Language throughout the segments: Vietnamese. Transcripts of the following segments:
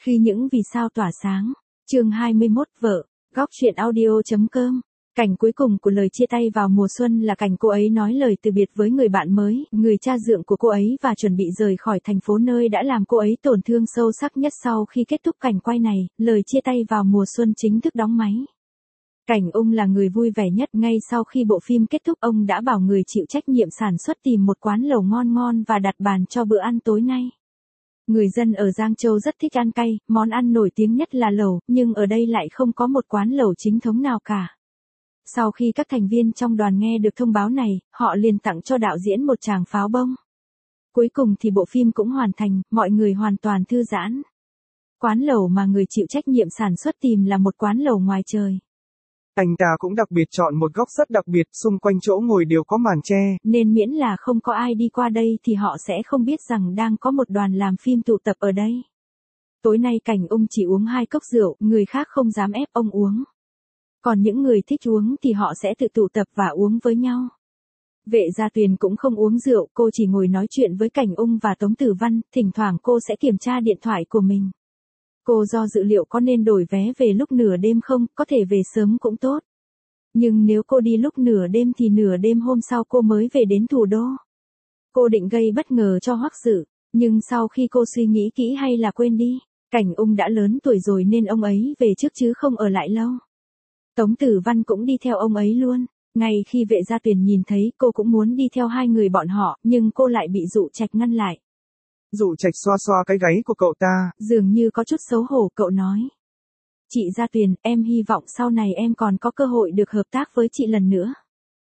Khi những vì sao tỏa sáng. Chương 21 vợ. Góc truyện audio.com. Cảnh cuối cùng của lời chia tay vào mùa xuân là cảnh cô ấy nói lời từ biệt với người bạn mới, người cha dượng của cô ấy và chuẩn bị rời khỏi thành phố nơi đã làm cô ấy tổn thương sâu sắc nhất. Sau khi kết thúc cảnh quay này, lời chia tay vào mùa xuân chính thức đóng máy. Cảnh Ung là người vui vẻ nhất. Ngay sau khi bộ phim kết thúc, ông đã bảo người chịu trách nhiệm sản xuất tìm một quán lẩu ngon ngon và đặt bàn cho bữa ăn tối nay. Người dân ở Giang Châu rất thích ăn cay, món ăn nổi tiếng nhất là lẩu, nhưng ở đây lại không có một quán lẩu chính thống nào cả. Sau khi các thành viên trong đoàn nghe được thông báo này, họ liền tặng cho đạo diễn một tràng pháo bông. Cuối cùng thì bộ phim cũng hoàn thành, mọi người hoàn toàn thư giãn. Quán lẩu mà người chịu trách nhiệm sản xuất tìm là một quán lẩu ngoài trời. Anh ta cũng đặc biệt chọn một góc rất đặc biệt, xung quanh chỗ ngồi đều có màn che. Nên miễn là không có ai đi qua đây thì họ sẽ không biết rằng đang có một đoàn làm phim tụ tập ở đây. Tối nay Cảnh Ung chỉ uống 2 cốc rượu, người khác không dám ép ông uống. Còn những người thích uống thì họ sẽ tự tụ tập và uống với nhau. Vệ Gia Tuyền cũng không uống rượu, cô chỉ ngồi nói chuyện với Cảnh Ung và Tống Tử Văn, thỉnh thoảng cô sẽ kiểm tra điện thoại của mình. Cô do dự liệu có nên đổi vé về lúc nửa đêm không, có thể về sớm cũng tốt. Nhưng nếu cô đi lúc nửa đêm thì nửa đêm hôm sau cô mới về đến thủ đô. Cô định gây bất ngờ cho Hoắc Dự, nhưng sau khi cô suy nghĩ kỹ hay là quên đi, Cảnh Ung đã lớn tuổi rồi nên ông ấy về trước chứ không ở lại lâu. Tống Tử Văn cũng đi theo ông ấy luôn. Ngay khi Vệ Gia Tuyền nhìn thấy cô cũng muốn đi theo hai người bọn họ, nhưng cô lại bị Dụ Trạch ngăn lại. Dụ Trạch xoa xoa cái gáy của cậu ta. Dường như có chút xấu hổ, cậu nói. Chị Gia Tuyền, em hy vọng sau này em còn có cơ hội được hợp tác với chị lần nữa.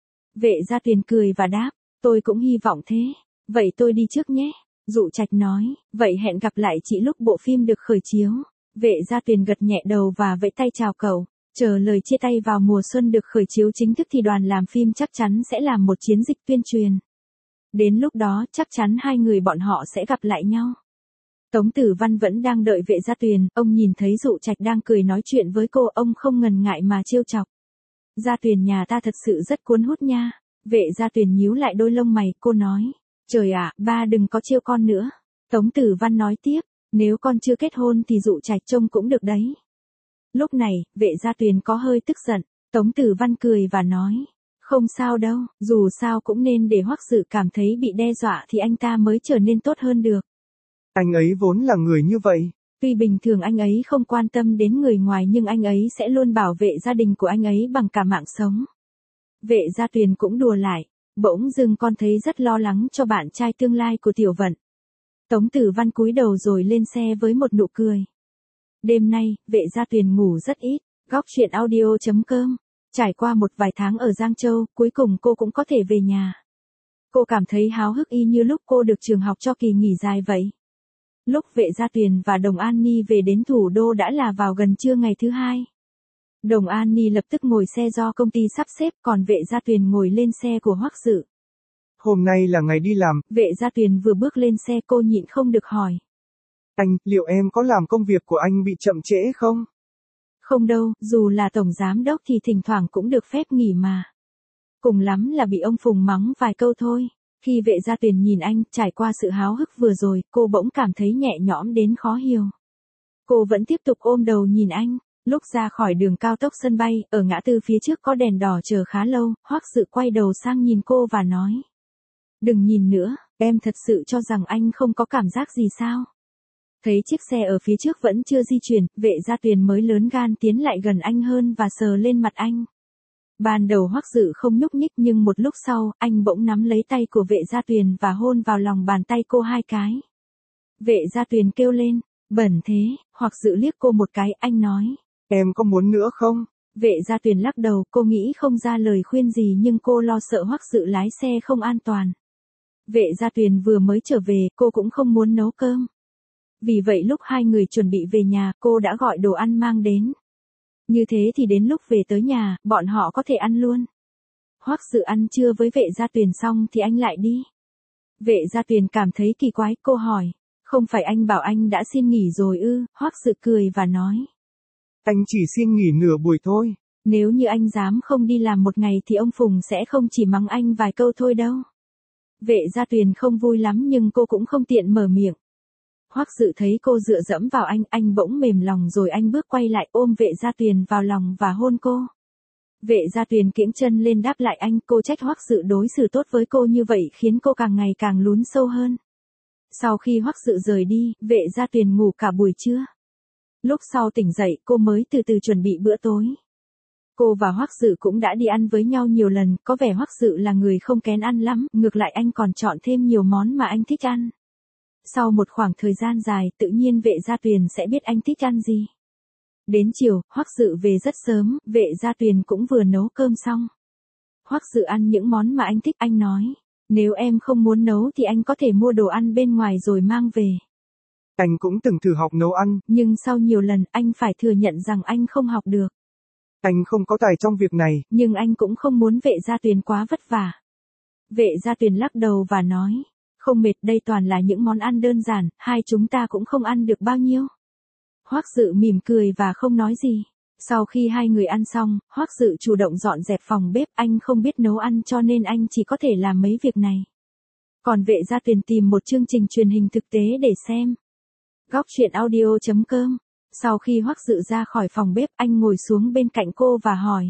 Vệ Gia Tuyền cười và đáp, tôi cũng hy vọng thế. Vậy tôi đi trước nhé. Dụ Trạch nói, vậy hẹn gặp lại chị lúc bộ phim được khởi chiếu. Vệ Gia Tuyền gật nhẹ đầu và vẫy tay chào cậu. Chờ lời chia tay vào mùa xuân được khởi chiếu chính thức thì đoàn làm phim chắc chắn sẽ làm một chiến dịch tuyên truyền. Đến lúc đó chắc chắn hai người bọn họ sẽ gặp lại nhau. Tống Tử Văn vẫn đang đợi Vệ Gia Tuyền, ông nhìn thấy Dụ Trạch đang cười nói chuyện với cô, ông không ngần ngại mà trêu chọc. Gia Tuyền nhà ta thật sự rất cuốn hút nha. Vệ Gia Tuyền nhíu lại đôi lông mày, cô nói. Trời ạ, ba đừng có trêu con nữa. Tống Tử Văn nói tiếp, nếu con chưa kết hôn thì Dụ Trạch trông cũng được đấy. Lúc này, Vệ Gia Tuyền có hơi tức giận. Tống Tử Văn cười và nói. Không sao đâu, dù sao cũng nên để Hoắc Dự cảm thấy bị đe dọa thì anh ta mới trở nên tốt hơn được. Anh ấy vốn là người như vậy. Tuy bình thường anh ấy không quan tâm đến người ngoài nhưng anh ấy sẽ luôn bảo vệ gia đình của anh ấy bằng cả mạng sống. Vệ Gia Tuyền cũng đùa lại. Bỗng dưng con thấy rất lo lắng cho bạn trai tương lai của Tiểu Vận. Tống Tử Văn cúi đầu rồi lên xe với một nụ cười. Đêm nay, Vệ Gia Tuyền ngủ rất ít. Góc truyện audio.com. Trải qua một vài tháng ở Giang Châu, cuối cùng cô cũng có thể về nhà. Cô cảm thấy háo hức y như lúc cô được trường học cho kỳ nghỉ dài vậy. Lúc Vệ Gia Tuyền và Đồng An Ni về đến thủ đô đã là vào gần trưa ngày thứ hai. Đồng An Ni lập tức ngồi xe do công ty sắp xếp, còn Vệ Gia Tuyền ngồi lên xe của Hoắc Dự. Hôm nay là ngày đi làm. Vệ Gia Tuyền vừa bước lên xe cô nhịn không được hỏi. Anh, liệu em có làm công việc của anh bị chậm trễ không? Không đâu, dù là tổng giám đốc thì thỉnh thoảng cũng được phép nghỉ mà. Cùng lắm là bị ông Phùng mắng vài câu thôi. Khi Vệ Gia Tuyền nhìn anh, trải qua sự háo hức vừa rồi, cô bỗng cảm thấy nhẹ nhõm đến khó hiểu. Cô vẫn tiếp tục ôm đầu nhìn anh. Lúc ra khỏi đường cao tốc sân bay, ở ngã tư phía trước có đèn đỏ chờ khá lâu, Hoắc Dự quay đầu sang nhìn cô và nói. Đừng nhìn nữa, em thật sự cho rằng anh không có cảm giác gì sao? Thấy chiếc xe ở phía trước vẫn chưa di chuyển, Vệ Gia Tuyền mới lớn gan tiến lại gần anh hơn và sờ lên mặt anh. Ban đầu Hoắc Dự không nhúc nhích nhưng một lúc sau, anh bỗng nắm lấy tay của Vệ Gia Tuyền và hôn vào lòng bàn tay cô 2 cái. Vệ Gia Tuyền kêu lên, bẩn thế, Hoắc Dự liếc cô một cái, anh nói. Em có muốn nữa không? Vệ Gia Tuyền lắc đầu, cô nghĩ không ra lời khuyên gì nhưng cô lo sợ Hoắc Dự lái xe không an toàn. Vệ Gia Tuyền vừa mới trở về, cô cũng không muốn nấu cơm. Vì vậy lúc hai người chuẩn bị về nhà, cô đã gọi đồ ăn mang đến. Như thế thì đến lúc về tới nhà, bọn họ có thể ăn luôn. Hoắc Dự ăn trưa với Vệ Gia Tuyền xong thì anh lại đi. Vệ Gia Tuyền cảm thấy kỳ quái, cô hỏi. Không phải anh bảo anh đã xin nghỉ rồi ư? Hoắc Dự cười và nói. Anh chỉ xin nghỉ nửa buổi thôi. Nếu như anh dám không đi làm một ngày thì ông Phùng sẽ không chỉ mắng anh vài câu thôi đâu. Vệ Gia Tuyền không vui lắm nhưng cô cũng không tiện mở miệng. Hoắc Dự thấy cô dựa dẫm vào anh bỗng mềm lòng rồi anh bước quay lại ôm Vệ Gia Tuyền vào lòng và hôn cô. Vệ Gia Tuyền kiễng chân lên đáp lại anh, cô trách Hoắc Dự đối xử tốt với cô như vậy khiến cô càng ngày càng lún sâu hơn. Sau khi Hoắc Dự rời đi, Vệ Gia Tuyền ngủ cả buổi trưa. Lúc sau tỉnh dậy, cô mới từ từ chuẩn bị bữa tối. Cô và Hoắc Dự cũng đã đi ăn với nhau nhiều lần, có vẻ Hoắc Dự là người không kén ăn lắm, ngược lại anh còn chọn thêm nhiều món mà anh thích ăn. Sau một khoảng thời gian dài, tự nhiên Vệ Gia Tuyền sẽ biết anh thích ăn gì. Đến chiều, Hoắc Dự về rất sớm, Vệ Gia Tuyền cũng vừa nấu cơm xong. Hoắc Dự ăn những món mà anh thích, anh nói, nếu em không muốn nấu thì anh có thể mua đồ ăn bên ngoài rồi mang về. Anh cũng từng thử học nấu ăn. Nhưng sau nhiều lần, anh phải thừa nhận rằng anh không học được. Anh không có tài trong việc này. Nhưng anh cũng không muốn Vệ Gia Tuyền quá vất vả. Vệ Gia Tuyền lắc đầu và nói, không mệt, đây toàn là những món ăn đơn giản, hai chúng ta cũng không ăn được bao nhiêu. Hoắc Dự mỉm cười và không nói gì. Sau khi hai người ăn xong, Hoắc Dự chủ động dọn dẹp phòng bếp, anh không biết nấu ăn cho nên anh chỉ có thể làm mấy việc này. Còn Vệ Gia Tuyền tìm một chương trình truyền hình thực tế để xem. Góc truyện audio.com. Sau khi Hoắc Dự ra khỏi phòng bếp, anh ngồi xuống bên cạnh cô và hỏi,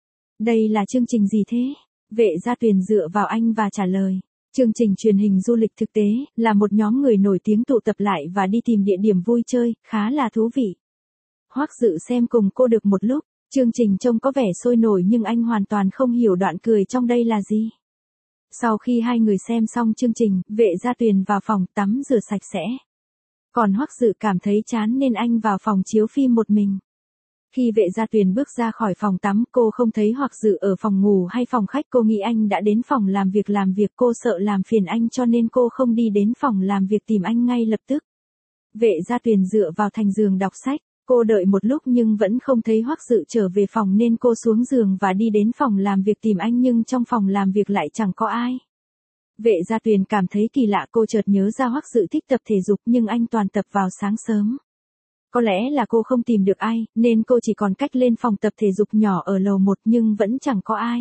đây là chương trình gì thế? Vệ Gia Tuyền dựa vào anh và trả lời, chương trình truyền hình du lịch thực tế, là một nhóm người nổi tiếng tụ tập lại và đi tìm địa điểm vui chơi, khá là thú vị. Hoắc Dự xem cùng cô được một lúc, chương trình trông có vẻ sôi nổi nhưng anh hoàn toàn không hiểu đoạn cười trong đây là gì. Sau khi hai người xem xong chương trình, Vệ Gia Tuyền vào phòng tắm rửa sạch sẽ. Còn Hoắc Dự cảm thấy chán nên anh vào phòng chiếu phim một mình. Khi Vệ Gia Tuyền bước ra khỏi phòng tắm, cô không thấy Hoắc Dự ở phòng ngủ hay phòng khách, cô nghĩ anh đã đến phòng làm việc, cô sợ làm phiền anh cho nên cô không đi đến phòng làm việc tìm anh ngay lập tức. Vệ Gia Tuyền dựa vào thành giường đọc sách, cô đợi một lúc nhưng vẫn không thấy Hoắc Dự trở về phòng nên cô xuống giường và đi đến phòng làm việc tìm anh nhưng trong phòng làm việc lại chẳng có ai. Vệ Gia Tuyền cảm thấy kỳ lạ, cô chợt nhớ ra Hoắc Dự thích tập thể dục nhưng anh toàn tập vào sáng sớm. Có lẽ là cô không tìm được ai, nên cô chỉ còn cách lên phòng tập thể dục nhỏ ở lầu 1 nhưng vẫn chẳng có ai.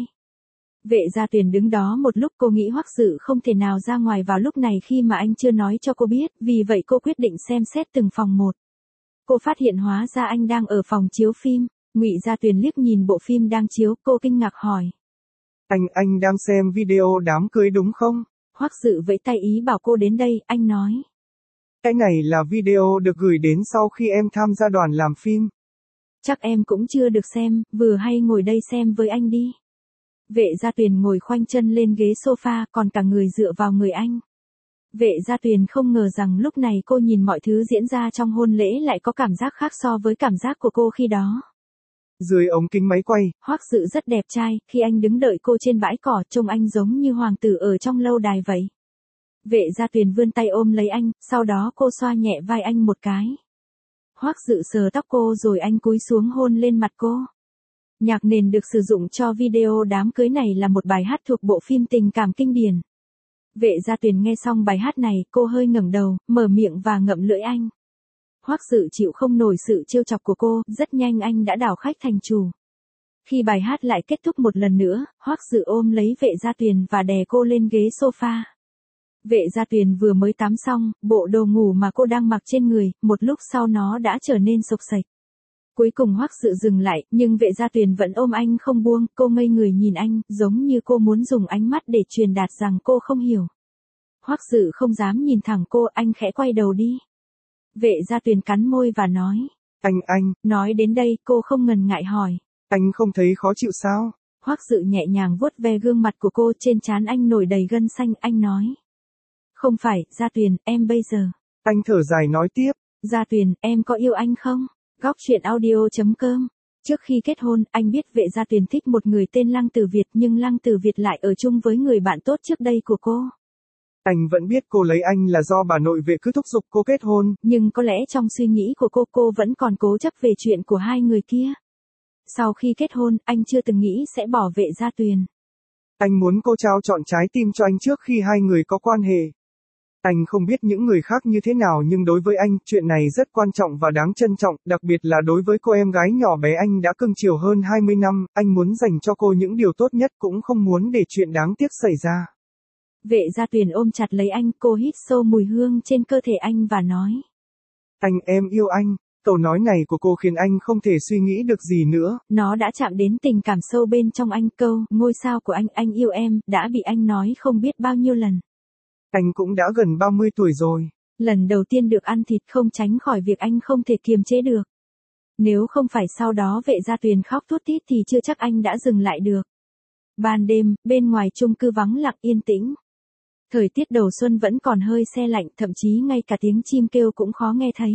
Vệ Gia Tuyền đứng đó một lúc, cô nghĩ Hoắc Dự không thể nào ra ngoài vào lúc này khi mà anh chưa nói cho cô biết, vì vậy cô quyết định xem xét từng phòng một. Cô phát hiện hóa ra anh đang ở phòng chiếu phim. Ngụy Gia Tuyền liếc nhìn bộ phim đang chiếu, cô kinh ngạc hỏi. Anh đang xem video đám cưới đúng không? Hoắc Dự vẫy tay ý bảo cô đến đây, anh nói. Cái này là video được gửi đến sau khi em tham gia đoàn làm phim. Chắc em cũng chưa được xem, vừa hay ngồi đây xem với anh đi. Vệ Gia Tuyền ngồi khoanh chân lên ghế sofa, còn cả người dựa vào người anh. Vệ Gia Tuyền không ngờ rằng lúc này cô nhìn mọi thứ diễn ra trong hôn lễ lại có cảm giác khác so với cảm giác của cô khi đó. Dưới ống kính máy quay, Hoắc Dự rất đẹp trai, khi anh đứng đợi cô trên bãi cỏ trông anh giống như hoàng tử ở trong lâu đài vậy. Vệ Gia Tuyền vươn tay ôm lấy anh, sau đó cô xoa nhẹ vai anh một cái. Hoắc Dự sờ tóc cô rồi anh cúi xuống hôn lên mặt cô. Nhạc nền được sử dụng cho video đám cưới này là một bài hát thuộc bộ phim tình cảm kinh điển. Vệ Gia Tuyền nghe xong bài hát này, cô hơi ngẩng đầu, mở miệng và ngậm lưỡi anh. Hoắc Dự chịu không nổi sự trêu chọc của cô, rất nhanh anh đã đảo khách thành chủ. Khi bài hát lại kết thúc một lần nữa, Hoắc Dự ôm lấy Vệ Gia Tuyền và đè cô lên ghế sofa. Vệ Gia Tuyền vừa mới tắm xong, bộ đồ ngủ mà cô đang mặc trên người, một lúc sau nó đã trở nên xộc xệch. Cuối cùng Hoắc Dự dừng lại, nhưng Vệ Gia Tuyền vẫn ôm anh không buông, cô ngây người nhìn anh, giống như cô muốn dùng ánh mắt để truyền đạt rằng cô không hiểu. Hoắc Dự không dám nhìn thẳng cô, anh khẽ quay đầu đi. Vệ Gia Tuyền cắn môi và nói. Anh. Nói đến đây, cô không ngần ngại hỏi. Anh không thấy khó chịu sao? Hoắc Dự nhẹ nhàng vuốt ve gương mặt của cô, trên trán anh nổi đầy gân xanh, anh nói. Không phải, Gia Tuyền, em bây giờ. Anh thở dài nói tiếp. Gia Tuyền, em có yêu anh không? Góc truyện audio.com. Trước khi kết hôn, anh biết Vệ Gia Tuyền thích một người tên Lăng Tử Việt nhưng Lăng Tử Việt lại ở chung với người bạn tốt trước đây của cô. Anh vẫn biết cô lấy anh là do bà nội Vệ cứ thúc giục cô kết hôn. Nhưng có lẽ trong suy nghĩ của cô vẫn còn cố chấp về chuyện của hai người kia. Sau khi kết hôn, anh chưa từng nghĩ sẽ bỏ Vệ Gia Tuyền. Anh muốn cô trao trọn trái tim cho anh trước khi hai người có quan hệ. Anh không biết những người khác như thế nào nhưng đối với anh, chuyện này rất quan trọng và đáng trân trọng, đặc biệt là đối với cô em gái nhỏ bé anh đã cưng chiều hơn 20 năm, anh muốn dành cho cô những điều tốt nhất cũng không muốn để chuyện đáng tiếc xảy ra. Vệ Gia Tuyền ôm chặt lấy anh, cô hít sâu mùi hương trên cơ thể anh và nói. Anh em yêu anh. Câu nói này của cô khiến anh không thể suy nghĩ được gì nữa. Nó đã chạm đến tình cảm sâu bên trong anh. Câu, ngôi sao của anh yêu em, đã bị anh nói không biết bao nhiêu lần. Anh cũng đã gần 30 tuổi rồi. Lần đầu tiên được ăn thịt không tránh khỏi việc anh không thể kiềm chế được. Nếu không phải sau đó Vệ Gia Tuyền khóc thút thít thì chưa chắc anh đã dừng lại được. Ban đêm, bên ngoài chung cư vắng lặng yên tĩnh. Thời tiết đầu xuân vẫn còn hơi se lạnh, thậm chí ngay cả tiếng chim kêu cũng khó nghe thấy.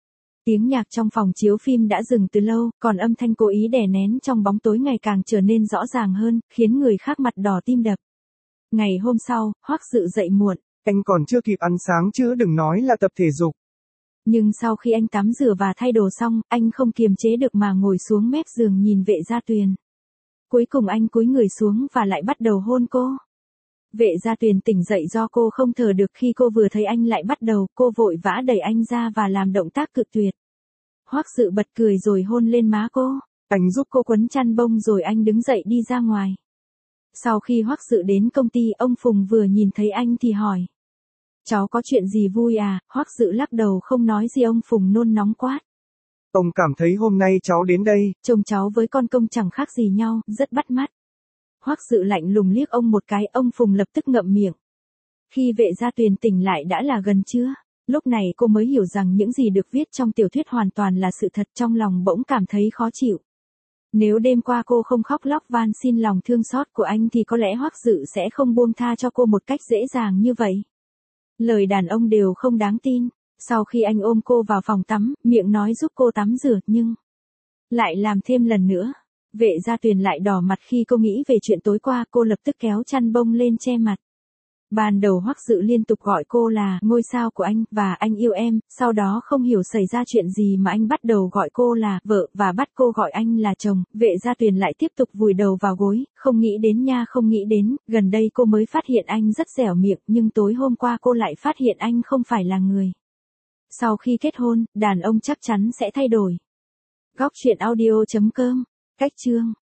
Tiếng nhạc trong phòng chiếu phim đã dừng từ lâu, còn âm thanh cố ý đè nén trong bóng tối ngày càng trở nên rõ ràng hơn, khiến người khác mặt đỏ tim đập. Ngày hôm sau, Hoắc Dự dậy muộn. Anh còn chưa kịp ăn sáng chứ đừng nói là tập thể dục. Nhưng sau khi anh tắm rửa và thay đồ xong, anh không kiềm chế được mà ngồi xuống mép giường nhìn Vệ Gia Tuyền. Cuối cùng anh cúi người xuống và lại bắt đầu hôn cô. Vệ Gia Tuyền tỉnh dậy do cô không thở được khi cô vừa thấy anh lại bắt đầu, cô vội vã đẩy anh ra và làm động tác cự tuyệt. Hoắc Dự bật cười rồi hôn lên má cô. Anh giúp cô quấn chăn bông rồi anh đứng dậy đi ra ngoài. Sau khi Hoắc Dự đến công ty, ông Phùng vừa nhìn thấy anh thì hỏi. Cháu có chuyện gì vui à? Hoắc Dự lắc đầu không nói gì. Ông Phùng nôn nóng quát. Ông cảm thấy hôm nay cháu đến đây. Trông cháu với con công chẳng khác gì nhau, rất bắt mắt. Hoắc Dự lạnh lùng liếc ông một cái, ông Phùng lập tức ngậm miệng. Khi Vệ Gia Tuyền tỉnh lại đã là gần trưa. Lúc này cô mới hiểu rằng những gì được viết trong tiểu thuyết hoàn toàn là sự thật, trong lòng bỗng cảm thấy khó chịu. Nếu đêm qua cô không khóc lóc van xin lòng thương xót của anh thì có lẽ Hoắc Dự sẽ không buông tha cho cô một cách dễ dàng như vậy. Lời đàn ông đều không đáng tin. Sau khi anh ôm cô vào phòng tắm, miệng nói giúp cô tắm rửa nhưng lại làm thêm lần nữa. Vệ Gia Tuyền lại đỏ mặt khi cô nghĩ về chuyện tối qua, cô lập tức kéo chăn bông lên che mặt. Ban đầu Hoắc Dự liên tục gọi cô là ngôi sao của anh và anh yêu em, sau đó không hiểu xảy ra chuyện gì mà anh bắt đầu gọi cô là vợ và bắt cô gọi anh là chồng. Vệ Gia Tuyền lại tiếp tục vùi đầu vào gối, không nghĩ đến nha, không nghĩ đến, gần đây cô mới phát hiện anh rất dẻo miệng, nhưng tối hôm qua cô lại phát hiện anh không phải là người. Sau khi kết hôn, đàn ông chắc chắn sẽ thay đổi. Góc truyện audio.com, cách chương